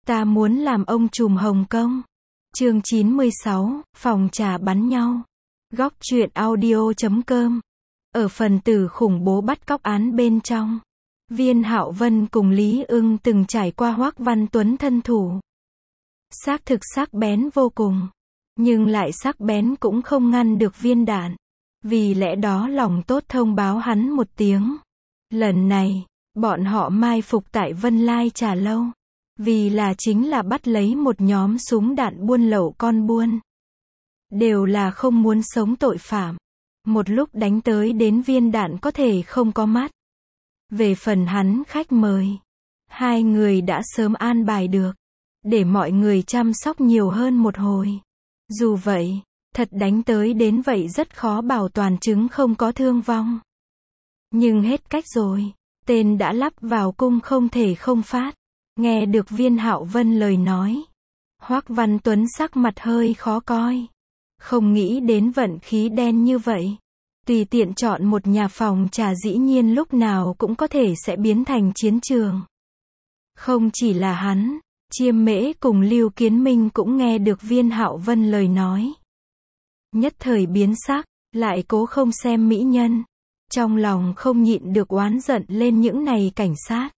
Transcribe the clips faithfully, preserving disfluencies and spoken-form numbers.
Ta muốn làm ông trùm Hồng Kông. Chương chín mươi sáu, phòng trà bắn nhau. Góc truyện audio chấm com. Ở phần tử khủng bố bắt cóc án bên trong, Viên Hạo Vân cùng Lý Ưng từng trải qua Hoắc Văn Tuấn thân thủ. Xác thực sắc bén vô cùng, nhưng lại sắc bén cũng không ngăn được viên đạn. Vì lẽ đó lòng tốt thông báo hắn một tiếng. Lần này, bọn họ mai phục tại Vân Lai Trà Lâu. Vì là chính là bắt lấy một nhóm súng đạn buôn lậu con buôn. Đều là không muốn sống tội phạm. Một lúc đánh tới đến viên đạn có thể không có mắt. Về phần hắn khách mời, hai người đã sớm an bài được, để mọi người chăm sóc nhiều hơn một hồi. Dù vậy, thật đánh tới đến vậy rất khó bảo toàn chứng không có thương vong. Nhưng hết cách rồi, tên đã lắp vào cung không thể không phát. Nghe được Viên Hạo Vân lời nói, Hoắc Văn Tuấn sắc mặt hơi khó coi. Không nghĩ đến vận khí đen như vậy. Tùy tiện chọn một nhà phòng trà dĩ nhiên lúc nào cũng có thể sẽ biến thành chiến trường. Không chỉ là hắn, Chiêm Mễ cùng Lưu Kiến Minh cũng nghe được Viên Hạo Vân lời nói. Nhất thời biến sắc, lại cố không xem mỹ nhân. Trong lòng không nhịn được oán giận lên những này cảnh sát.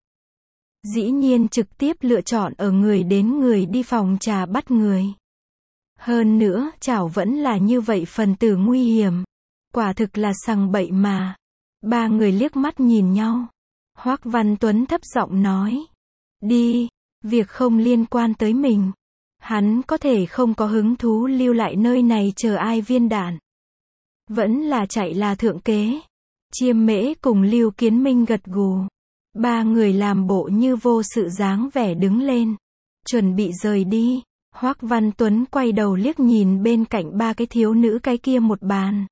Dĩ nhiên trực tiếp lựa chọn ở người đến người đi phòng trà bắt người. Hơn nữa, chảo vẫn là như vậy phần tử nguy hiểm. Quả thực là sằng bậy mà. Ba người liếc mắt nhìn nhau. Hoắc Văn Tuấn thấp giọng nói. Đi, việc không liên quan tới mình. Hắn có thể không có hứng thú lưu lại nơi này chờ ai viên đạn. Vẫn là chạy là thượng kế. Chiêm Mễ cùng Lưu Kiến Minh gật gù. Ba người làm bộ như vô sự dáng vẻ đứng lên. Chuẩn bị rời đi. Hoắc Văn Tuấn quay đầu liếc nhìn bên cạnh ba cái thiếu nữ cái kia một bàn.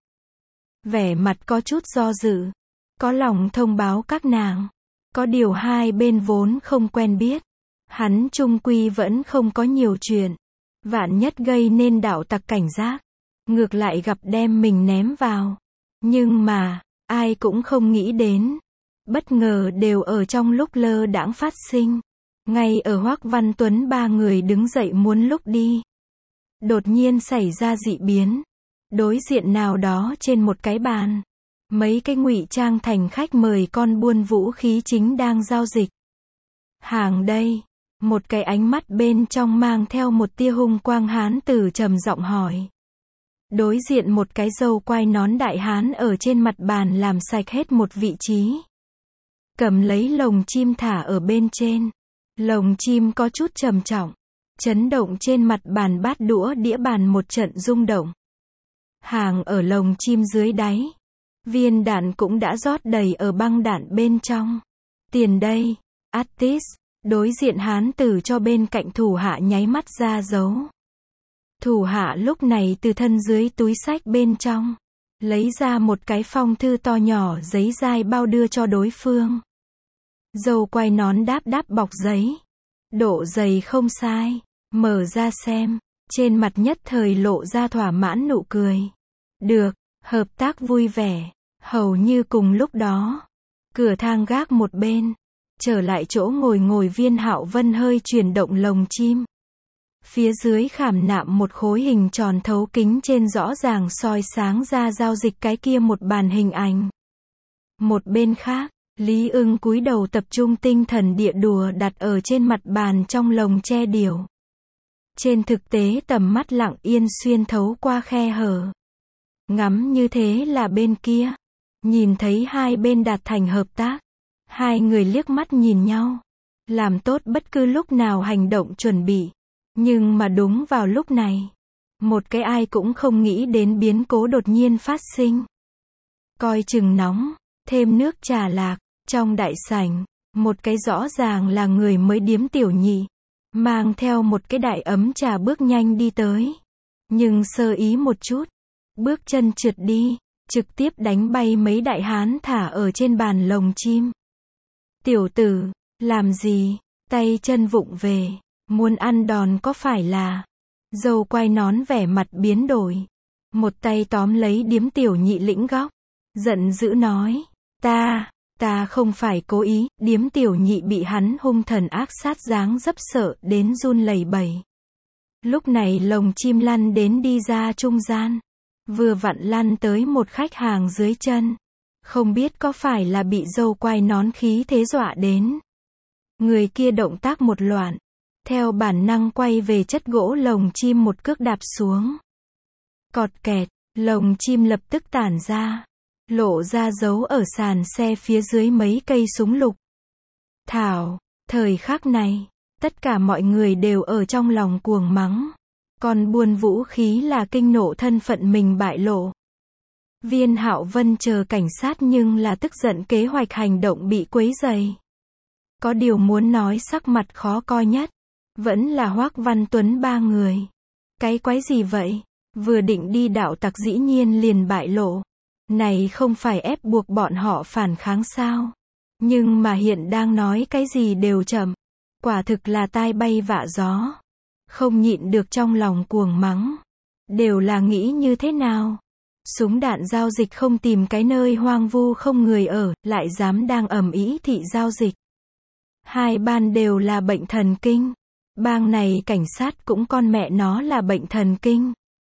Vẻ mặt có chút do dự. Có lòng thông báo các nàng. Có điều hai bên vốn không quen biết. Hắn chung quy vẫn không có nhiều chuyện. Vạn nhất gây nên đạo tặc cảnh giác. Ngược lại gặp đem mình ném vào. Nhưng mà, ai cũng không nghĩ đến. Bất ngờ đều ở trong lúc lơ đãng phát sinh. Ngay ở Hoắc Văn Tuấn ba người đứng dậy muốn lúc đi. Đột nhiên xảy ra dị biến. Đối diện nào đó trên một cái bàn. Mấy cái ngụy trang thành khách mời con buôn vũ khí chính đang giao dịch. Hàng đây. Một cái ánh mắt bên trong mang theo một tia hung quang hán tử trầm giọng hỏi. Đối diện một cái râu quai nón đại hán ở trên mặt bàn làm sạch hết một vị trí. Cầm lấy lồng chim thả ở bên trên. Lồng chim có chút trầm trọng. Chấn động trên mặt bàn bát đũa đĩa bàn một trận rung động. Hàng ở lồng chim dưới đáy. Viên đạn cũng đã rót đầy ở băng đạn bên trong. Tiền đây. Artist. Đối diện hán tử cho bên cạnh thủ hạ nháy mắt ra dấu. Thủ hạ lúc này từ thân dưới túi xách bên trong. Lấy ra một cái phong thư to nhỏ giấy dai bao đưa cho đối phương. Dâu quai nón đáp đáp bọc giấy. Độ dày không sai. Mở ra xem. Trên mặt nhất thời lộ ra thỏa mãn nụ cười. Được. Hợp tác vui vẻ. Hầu như cùng lúc đó. Cửa thang gác một bên. Trở lại chỗ ngồi ngồi Viên Hạo Vân hơi chuyển động lồng chim. Phía dưới khảm nạm một khối hình tròn thấu kính trên rõ ràng soi sáng ra giao dịch cái kia một bàn hình ảnh. Một bên khác, Lý Ưng cúi đầu tập trung tinh thần địa đùa đặt ở trên mặt bàn trong lồng che điểu. Trên thực tế tầm mắt lặng yên xuyên thấu qua khe hở. Ngắm như thế là bên kia. Nhìn thấy hai bên đạt thành hợp tác. Hai người liếc mắt nhìn nhau. Làm tốt bất cứ lúc nào hành động chuẩn bị. Nhưng mà đúng vào lúc này. Một cái ai cũng không nghĩ đến biến cố đột nhiên phát sinh. Coi chừng nóng. Thêm nước trà lạc. Trong đại sảnh. Một cái rõ ràng là người mới điếm tiểu nhị. Mang theo một cái đại ấm trà bước nhanh đi tới. Nhưng sơ ý một chút. Bước chân trượt đi. Trực tiếp đánh bay mấy đại hán thả ở trên bàn lồng chim. Tiểu tử, làm gì, tay chân vụng về, muốn ăn đòn có phải là. Dâu quai nón vẻ mặt biến đổi. Một tay tóm lấy điếm tiểu nhị lĩnh góc. Giận dữ nói, ta, Ta không phải cố ý, điếm tiểu nhị bị hắn hung thần ác sát dáng dấp sợ đến run lẩy bẩy. Lúc này lồng chim lăn đến đi ra trung gian. Vừa vặn lăn tới một khách hàng dưới chân. Không biết có phải là bị dâu quai nón khí thế dọa đến. Người kia động tác một loạn. Theo bản năng quay về chất gỗ lồng chim một cước đạp xuống. Cọt kẹt, lồng chim lập tức tản ra. Lộ ra dấu ở sàn xe phía dưới mấy cây súng lục. Thảo, thời khắc này, tất cả mọi người đều ở trong lòng cuồng mắng. Còn buôn vũ khí là kinh nộ thân phận mình bại lộ. Viên Hạo Vân chờ cảnh sát nhưng là tức giận kế hoạch hành động bị quấy rầy. Có điều muốn nói sắc mặt khó coi nhất, vẫn là Hoắc Văn Tuấn ba người. Cái quái gì vậy? Vừa định đi đạo tặc dĩ nhiên liền bại lộ. Này không phải ép buộc bọn họ phản kháng sao? Nhưng mà hiện đang nói cái gì đều chậm. Quả thực là tai bay vạ gió. Không nhịn được trong lòng cuồng mắng. Đều là nghĩ như thế nào? Súng đạn giao dịch không tìm cái nơi hoang vu không người ở, lại dám đang ầm ĩ thị giao dịch. Hai ban đều là bệnh thần kinh. Bang này cảnh sát cũng con mẹ nó là bệnh thần kinh.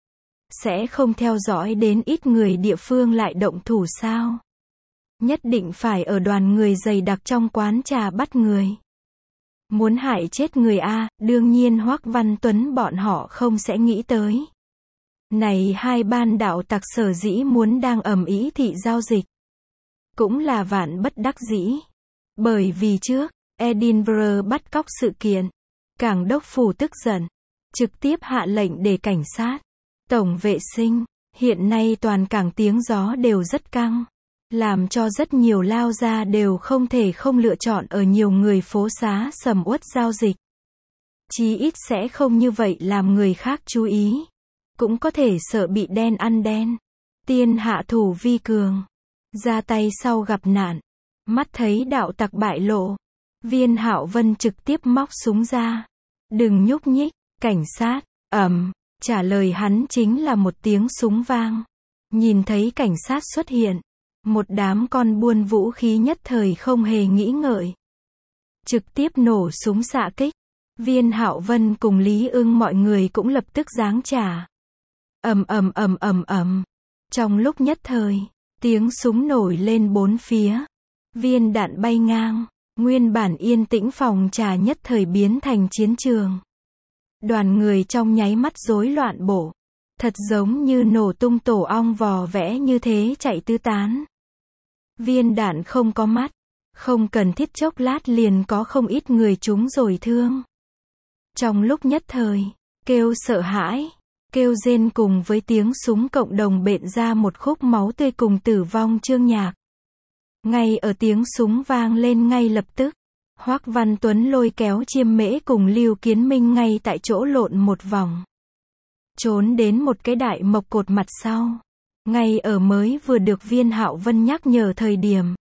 Sẽ không theo dõi đến ít người địa phương lại động thủ sao? Nhất định phải ở đoàn người dày đặc trong quán trà bắt người. Muốn hại chết người A, đương nhiên Hoắc Văn Tuấn bọn họ không sẽ nghĩ tới. Này hai ban đạo tặc sở dĩ muốn đang ầm ĩ thị giao dịch. Cũng là vạn bất đắc dĩ. Bởi vì trước, Edinburgh bắt cóc sự kiện. Cảng đốc phủ tức giận. Trực tiếp hạ lệnh để cảnh sát, tổng vệ sinh, hiện nay toàn cảng tiếng gió đều rất căng. Làm cho rất nhiều lao ra đều không thể không lựa chọn ở nhiều người phố xá sầm uất giao dịch. Chí ít sẽ không như vậy làm người khác chú ý. Cũng có thể sợ bị đen ăn đen. Tiên hạ thủ vi cường. Ra tay sau gặp nạn. Mắt thấy đạo tặc bại lộ. Viên Hạo Vân trực tiếp móc súng ra. Đừng nhúc nhích, cảnh sát, ầm. Trả lời hắn chính là một tiếng súng vang. Nhìn thấy cảnh sát xuất hiện. Một đám con buôn vũ khí nhất thời không hề nghĩ ngợi. Trực tiếp nổ súng xạ kích. Viên Hạo Vân cùng Lý Ưng mọi người cũng lập tức giáng trả. Ầm ầm ầm ầm ầm. Trong lúc nhất thời, tiếng súng nổi lên bốn phía. Viên đạn bay ngang. Nguyên bản yên tĩnh phòng trà nhất thời biến thành chiến trường. Đoàn người trong nháy mắt rối loạn bộ. Thật giống như nổ tung tổ ong vò vẽ như thế chạy tứ tán. Viên đạn không có mắt. Không cần thiết chốc lát liền có không ít người trúng rồi thương. Trong lúc nhất thời, kêu sợ hãi, kêu rên cùng với tiếng súng cộng đồng bện ra một khúc máu tươi cùng tử vong chương nhạc. Ngay ở tiếng súng vang lên ngay lập tức, Hoắc Văn Tuấn lôi kéo Chiêm Mễ cùng Lưu Kiến Minh ngay tại chỗ lộn một vòng. Trốn đến một cái đại mộc cột mặt sau. Ngay ở mới vừa được Viên Hạo Vân nhắc nhở thời điểm.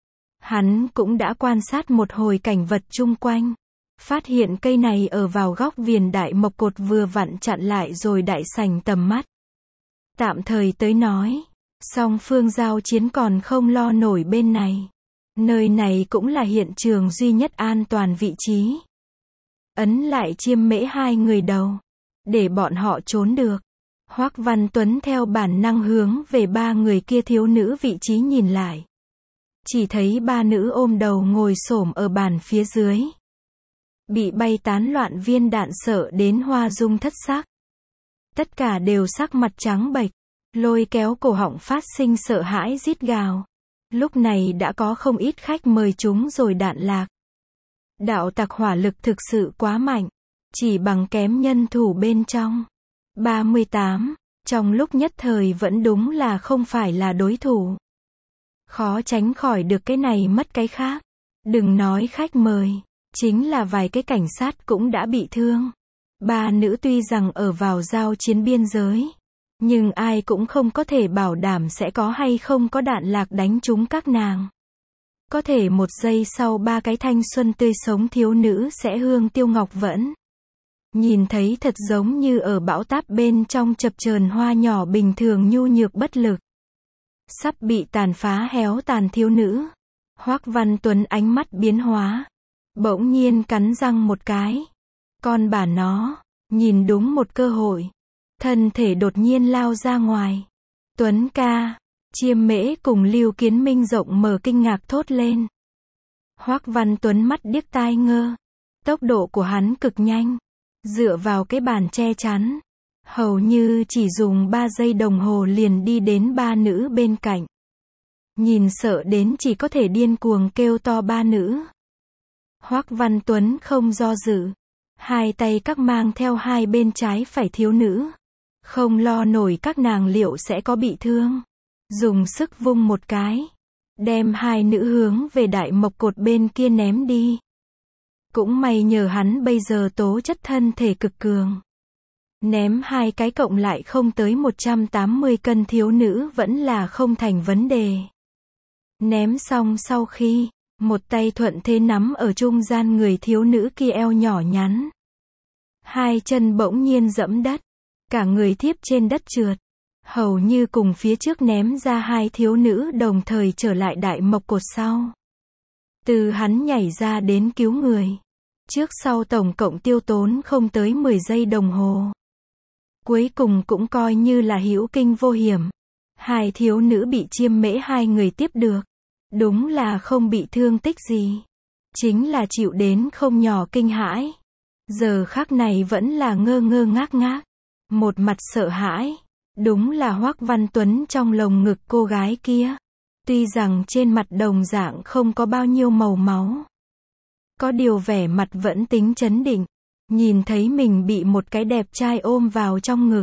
Hắn cũng đã quan sát một hồi cảnh vật chung quanh. Phát hiện cây này ở vào góc viền đại mộc cột vừa vặn chặn lại rồi đại sảnh tầm mắt. Tạm thời tới nói, song phương giao chiến còn không lo nổi bên này. Nơi này cũng là hiện trường duy nhất an toàn vị trí. Ấn lại Chiêm Mễ hai người đầu. Để bọn họ trốn được. Hoắc Văn Tuấn theo bản năng hướng về ba người kia thiếu nữ vị trí nhìn lại. Chỉ thấy ba nữ ôm đầu ngồi xổm ở bàn phía dưới. Bị bay tán loạn viên đạn sợ đến hoa dung thất sắc. Tất cả đều sắc mặt trắng bệch, lôi kéo cổ họng phát sinh sợ hãi rít gào. Lúc này đã có không ít khách mời chúng rồi đạn lạc. Đạo tặc hỏa lực thực sự quá mạnh, chỉ bằng kém nhân thủ bên trong. ba mươi tám, trong lúc nhất thời vẫn đúng là không phải là đối thủ. Khó tránh khỏi được cái này mất cái khác. Đừng nói khách mời, chính là vài cái cảnh sát cũng đã bị thương. Ba nữ tuy rằng ở vào giao chiến biên giới, nhưng ai cũng không có thể bảo đảm sẽ có hay không có đạn lạc đánh trúng các nàng. Có thể một giây sau ba cái thanh xuân tươi sống thiếu nữ sẽ hương tiêu ngọc vẫn. Nhìn thấy thật giống như ở bão táp bên trong chập chờn hoa nhỏ bình thường nhu nhược bất lực. Sắp bị tàn phá héo tàn thiếu nữ. Hoắc Văn Tuấn ánh mắt biến hóa, bỗng nhiên cắn răng một cái. Con bà nó, nhìn đúng một cơ hội, thân thể đột nhiên lao ra ngoài. Tuấn ca, Chiêm Mễ cùng Lưu Kiến Minh rộng mở kinh ngạc thốt lên. Hoắc Văn Tuấn mắt điếc tai ngơ, tốc độ của hắn cực nhanh, dựa vào cái bàn che chắn, hầu như chỉ dùng ba giây đồng hồ liền đi đến ba nữ bên cạnh. Nhìn sợ đến chỉ có thể điên cuồng kêu to ba nữ. Hoắc Văn Tuấn không do dự, hai tay các mang theo hai bên trái phải thiếu nữ, không lo nổi các nàng liệu sẽ có bị thương, dùng sức vung một cái, đem hai nữ hướng về đại mộc cột bên kia ném đi. Cũng may nhờ hắn bây giờ tố chất thân thể cực cường, ném hai cái cộng lại không tới một trăm tám mươi cân thiếu nữ vẫn là không thành vấn đề. Ném xong sau khi, một tay thuận thế nắm ở trung gian người thiếu nữ kia eo nhỏ nhắn. Hai chân bỗng nhiên dẫm đất, cả người thiếp trên đất trượt, hầu như cùng phía trước ném ra hai thiếu nữ đồng thời trở lại đại mộc cột sau. Từ hắn nhảy ra đến cứu người, trước sau tổng cộng tiêu tốn không tới mười giây đồng hồ. Cuối cùng cũng coi như là hữu kinh vô hiểm. Hai thiếu nữ bị Chiêm Mễ hai người tiếp được, đúng là không bị thương tích gì, chính là chịu đến không nhỏ kinh hãi. Giờ khắc này vẫn là ngơ ngơ ngác ngác, một mặt sợ hãi. Đúng là Hoắc Văn Tuấn trong lồng ngực cô gái kia, tuy rằng trên mặt đồng dạng không có bao nhiêu màu máu, có điều vẻ mặt vẫn tính trấn định, nhìn thấy mình bị một cái đẹp trai ôm vào trong ngực.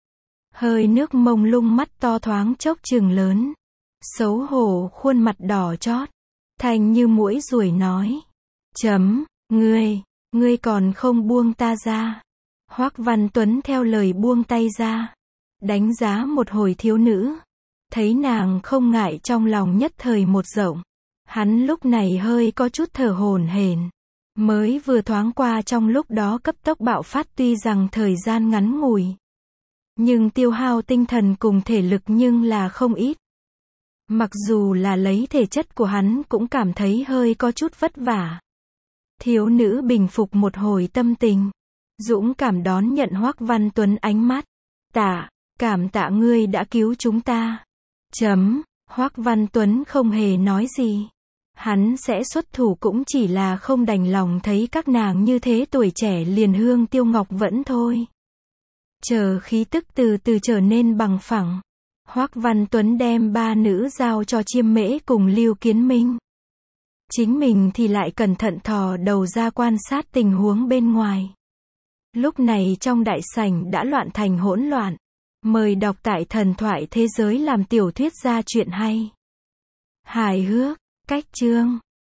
Hơi nước mông lung mắt to thoáng chốc trừng lớn, xấu hổ khuôn mặt đỏ chót, thành như muỗi ruồi nói. Chấm, ngươi, ngươi còn không buông ta ra. Hoắc Văn Tuấn theo lời buông tay ra, đánh giá một hồi thiếu nữ, thấy nàng không ngại trong lòng nhất thời một rộng. Hắn lúc này hơi có chút thở hổn hển, mới vừa thoáng qua trong lúc đó cấp tốc bạo phát tuy rằng thời gian ngắn ngủi, nhưng tiêu hao tinh thần cùng thể lực nhưng là không ít. Mặc dù là lấy thể chất của hắn cũng cảm thấy hơi có chút vất vả. Thiếu nữ bình phục một hồi tâm tình, dũng cảm đón nhận Hoắc Văn Tuấn ánh mắt. Tạ, cảm tạ ngươi đã cứu chúng ta. Chấm, Hoắc Văn Tuấn không hề nói gì. Hắn sẽ xuất thủ cũng chỉ là không đành lòng thấy các nàng như thế tuổi trẻ liền hương tiêu ngọc vẫn thôi. Chờ khí tức từ từ trở nên bằng phẳng, Hoắc Văn Tuấn đem ba nữ giao cho Chiêm Mễ cùng Lưu Kiến Minh. Chính mình thì lại cẩn thận thò đầu ra quan sát tình huống bên ngoài. Lúc này trong đại sảnh đã loạn thành hỗn loạn. Mời đọc tại Thần Thoại Thế Giới làm tiểu thuyết ra chuyện hay. Hài hước, cách chương.